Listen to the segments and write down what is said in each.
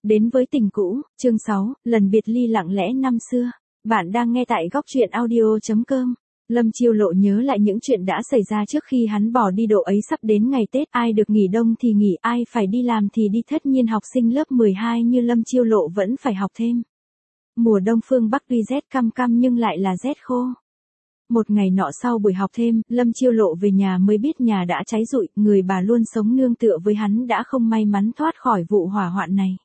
Đến với tình cũ, chương 6, lần biệt ly lặng lẽ năm xưa. Bạn đang nghe tại góc truyện audio.com. Lâm Chiêu Lộ nhớ lại những chuyện đã xảy ra trước khi hắn bỏ đi độ ấy. Sắp đến ngày Tết, ai được nghỉ đông thì nghỉ, ai phải đi làm thì đi. Tất nhiên học sinh lớp 12 như Lâm Chiêu Lộ vẫn phải học thêm. Mùa đông phương Bắc tuy rét căm căm nhưng lại là rét khô. Một ngày nọ sau buổi học thêm, Lâm Chiêu Lộ về nhà mới biết nhà đã cháy rụi, người bà luôn sống nương tựa với hắn đã không may mắn thoát khỏi vụ hỏa hoạn này.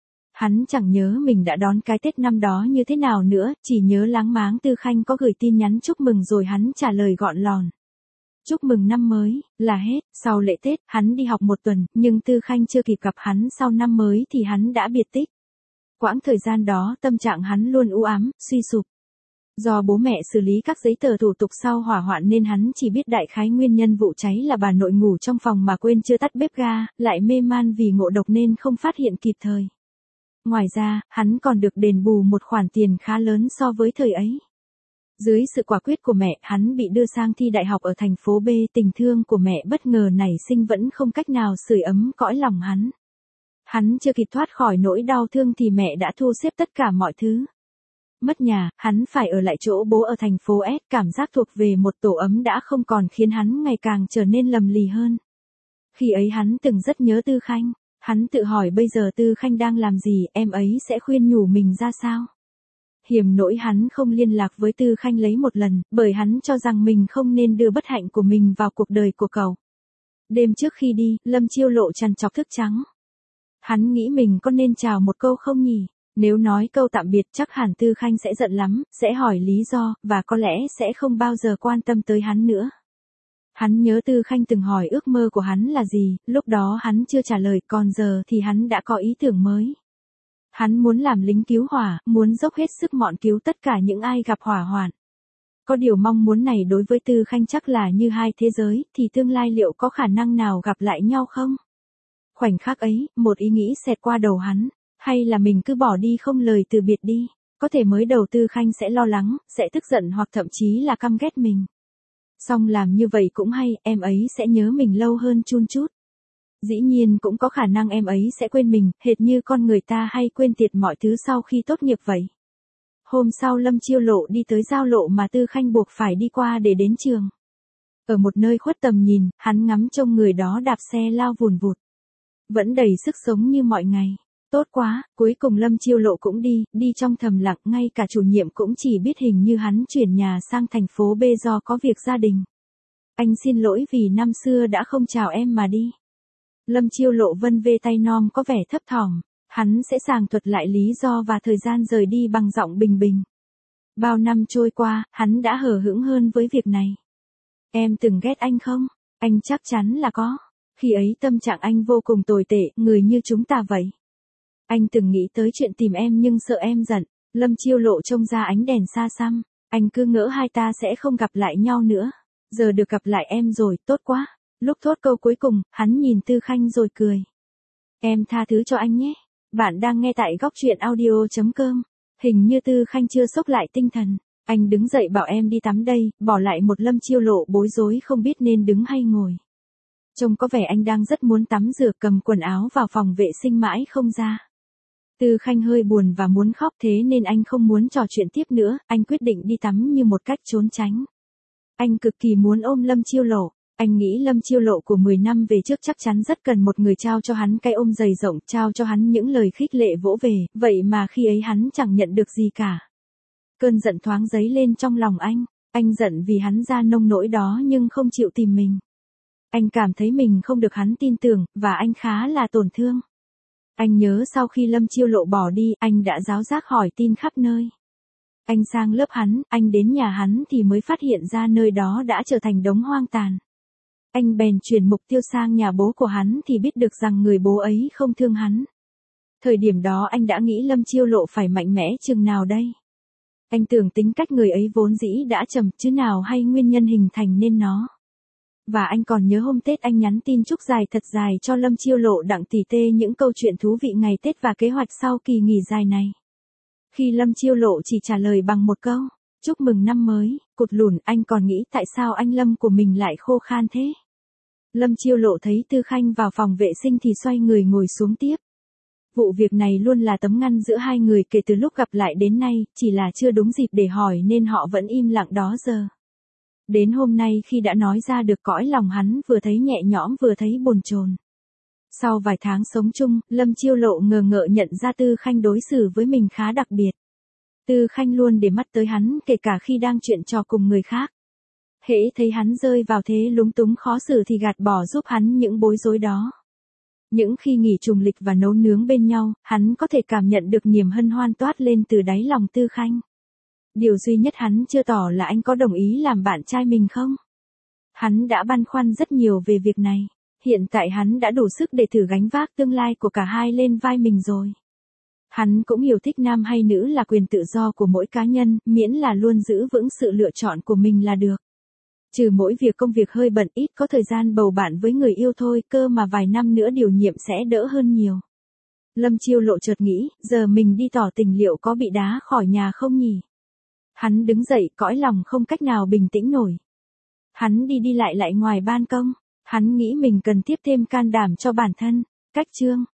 Hắn chẳng nhớ mình đã đón cái Tết năm đó như thế nào nữa, chỉ nhớ láng máng Tư Khanh có gửi tin nhắn chúc mừng rồi hắn trả lời gọn lòn. Chúc mừng năm mới, là hết. Sau lễ Tết, hắn đi học một tuần, nhưng Tư Khanh chưa kịp gặp hắn sau năm mới thì hắn đã biệt tích. Quãng thời gian đó tâm trạng hắn luôn u ám, suy sụp. Do bố mẹ xử lý các giấy tờ thủ tục sau hỏa hoạn nên hắn chỉ biết đại khái nguyên nhân vụ cháy là bà nội ngủ trong phòng mà quên chưa tắt bếp ga, lại mê man vì ngộ độc nên không phát hiện kịp thời. Ngoài ra, hắn còn được đền bù một khoản tiền khá lớn so với thời ấy. Dưới sự quả quyết của mẹ, hắn bị đưa sang thi đại học ở thành phố B. Tình thương của mẹ bất ngờ nảy sinh vẫn không cách nào sưởi ấm cõi lòng hắn. Hắn chưa kịp thoát khỏi nỗi đau thương thì mẹ đã thu xếp tất cả mọi thứ. Mất nhà, hắn phải ở lại chỗ bố ở thành phố S. Cảm giác thuộc về một tổ ấm đã không còn khiến hắn ngày càng trở nên lầm lì hơn. Khi ấy hắn từng rất nhớ Tư Khanh. Hắn tự hỏi bây giờ Tư Khanh đang làm gì, em ấy sẽ khuyên nhủ mình ra sao. Hiểm nỗi hắn không liên lạc với Tư Khanh lấy một lần, bởi hắn cho rằng mình không nên đưa bất hạnh của mình vào cuộc đời của cậu. Đêm trước khi đi, Lâm Chiêu Lộ trằn trọc thức trắng. Hắn nghĩ mình có nên chào một câu không nhỉ? Nếu nói câu tạm biệt chắc hẳn Tư Khanh sẽ giận lắm, sẽ hỏi lý do, và có lẽ sẽ không bao giờ quan tâm tới hắn nữa. Hắn nhớ Tư Khanh từng hỏi ước mơ của hắn là gì, lúc đó hắn chưa trả lời, còn giờ thì hắn đã có ý tưởng mới. Hắn muốn làm lính cứu hỏa, muốn dốc hết sức mọn cứu tất cả những ai gặp hỏa hoạn. Có điều mong muốn này đối với Tư Khanh chắc là như hai thế giới, thì tương lai liệu có khả năng nào gặp lại nhau không? Khoảnh khắc ấy, một ý nghĩ xẹt qua đầu hắn, hay là mình cứ bỏ đi không lời từ biệt đi, có thể mới đầu Tư Khanh sẽ lo lắng, sẽ tức giận hoặc thậm chí là căm ghét mình. Song làm như vậy cũng hay, em ấy sẽ nhớ mình lâu hơn chun chút. Dĩ nhiên cũng có khả năng em ấy sẽ quên mình, hệt như con người ta hay quên tiệt mọi thứ sau khi tốt nghiệp vậy. Hôm sau Lâm Chiêu Lộ đi tới giao lộ mà Tư Khanh buộc phải đi qua để đến trường. Ở một nơi khuất tầm nhìn, hắn ngắm trông người đó đạp xe lao vùn vụt. Vẫn đầy sức sống như mọi ngày. Tốt quá, cuối cùng Lâm Chiêu Lộ cũng đi trong thầm lặng, ngay cả chủ nhiệm cũng chỉ biết hình như hắn chuyển nhà sang thành phố B do có việc gia đình. Anh xin lỗi vì năm xưa đã không chào em mà đi. Lâm Chiêu Lộ vân vê tay non có vẻ thấp thỏm, hắn sẽ sàng thuật lại lý do và thời gian rời đi bằng giọng bình bình. Bao năm trôi qua, hắn đã hờ hững hơn với việc này. Em từng ghét anh không? Anh chắc chắn là có. Khi ấy tâm trạng anh vô cùng tồi tệ, người như chúng ta vậy. Anh từng nghĩ tới chuyện tìm em nhưng sợ em giận. Lâm Chiêu Lộ trông ra ánh đèn xa xăm. Anh cứ ngỡ hai ta sẽ không gặp lại nhau nữa. Giờ được gặp lại em rồi, tốt quá. Lúc thốt câu cuối cùng, hắn nhìn Tư Khanh rồi cười. Em tha thứ cho anh nhé. Bạn đang nghe tại góc truyện audio.com. Hình như Tư Khanh chưa xốc lại tinh thần. Anh đứng dậy bảo em đi tắm đây, bỏ lại một Lâm Chiêu Lộ bối rối không biết nên đứng hay ngồi. Trông có vẻ anh đang rất muốn tắm rửa, cầm quần áo vào phòng vệ sinh mãi không ra. Tư Khanh hơi buồn và muốn khóc, thế nên anh không muốn trò chuyện tiếp nữa, anh quyết định đi tắm như một cách trốn tránh. Anh cực kỳ muốn ôm Lâm Chiêu Lộ, anh nghĩ Lâm Chiêu Lộ của 10 năm về trước chắc chắn rất cần một người trao cho hắn cái ôm dày rộng, trao cho hắn những lời khích lệ vỗ về, vậy mà khi ấy hắn chẳng nhận được gì cả. Cơn giận thoáng dấy lên trong lòng anh giận vì hắn ra nông nỗi đó nhưng không chịu tìm mình. Anh cảm thấy mình không được hắn tin tưởng, và anh khá là tổn thương. Anh nhớ sau khi Lâm Chiêu Lộ bỏ đi, anh đã ráo rác hỏi tin khắp nơi. Anh sang lớp hắn, anh đến nhà hắn thì mới phát hiện ra nơi đó đã trở thành đống hoang tàn. Anh bèn chuyển mục tiêu sang nhà bố của hắn thì biết được rằng người bố ấy không thương hắn. Thời điểm đó anh đã nghĩ Lâm Chiêu Lộ phải mạnh mẽ chừng nào đây. Anh tưởng tính cách người ấy vốn dĩ đã trầm, chứ nào hay nguyên nhân hình thành nên nó. Và anh còn nhớ hôm Tết anh nhắn tin chúc dài thật dài cho Lâm Chiêu Lộ đặng tỉ tê những câu chuyện thú vị ngày Tết và kế hoạch sau kỳ nghỉ dài này. Khi Lâm Chiêu Lộ chỉ trả lời bằng một câu, chúc mừng năm mới, cụt lủn, anh còn nghĩ tại sao anh Lâm của mình lại khô khan thế. Lâm Chiêu Lộ thấy Tư Khanh vào phòng vệ sinh thì xoay người ngồi xuống tiếp. Vụ việc này luôn là tấm ngăn giữa hai người kể từ lúc gặp lại đến nay, chỉ là chưa đúng dịp để hỏi nên họ vẫn im lặng đó giờ. Đến hôm nay khi đã nói ra được, cõi lòng hắn vừa thấy nhẹ nhõm vừa thấy bồn chồn. Sau vài tháng sống chung, Lâm Chiêu Lộ ngờ ngợ nhận ra Tư Khanh đối xử với mình khá đặc biệt. Tư Khanh luôn để mắt tới hắn kể cả khi đang chuyện trò cùng người khác. Hễ thấy hắn rơi vào thế lúng túng khó xử thì gạt bỏ giúp hắn những bối rối đó. Những khi nghỉ trùng lịch và nấu nướng bên nhau, hắn có thể cảm nhận được niềm hân hoan toát lên từ đáy lòng Tư Khanh. Điều duy nhất hắn chưa tỏ là anh có đồng ý làm bạn trai mình không? Hắn đã băn khoăn rất nhiều về việc này. Hiện tại hắn đã đủ sức để thử gánh vác tương lai của cả hai lên vai mình rồi. Hắn cũng hiểu thích nam hay nữ là quyền tự do của mỗi cá nhân, miễn là luôn giữ vững sự lựa chọn của mình là được. Trừ mỗi việc công việc hơi bận, ít có thời gian bầu bạn với người yêu thôi, cơ mà vài năm nữa điều nhiệm sẽ đỡ hơn nhiều. Lâm Chiêu Lộ chợt nghĩ, giờ mình đi tỏ tình liệu có bị đá khỏi nhà không nhỉ? Hắn đứng dậy, cõi lòng không cách nào bình tĩnh nổi. Hắn đi lại ngoài ban công. Hắn nghĩ mình cần tiếp thêm can đảm cho bản thân. Cách chương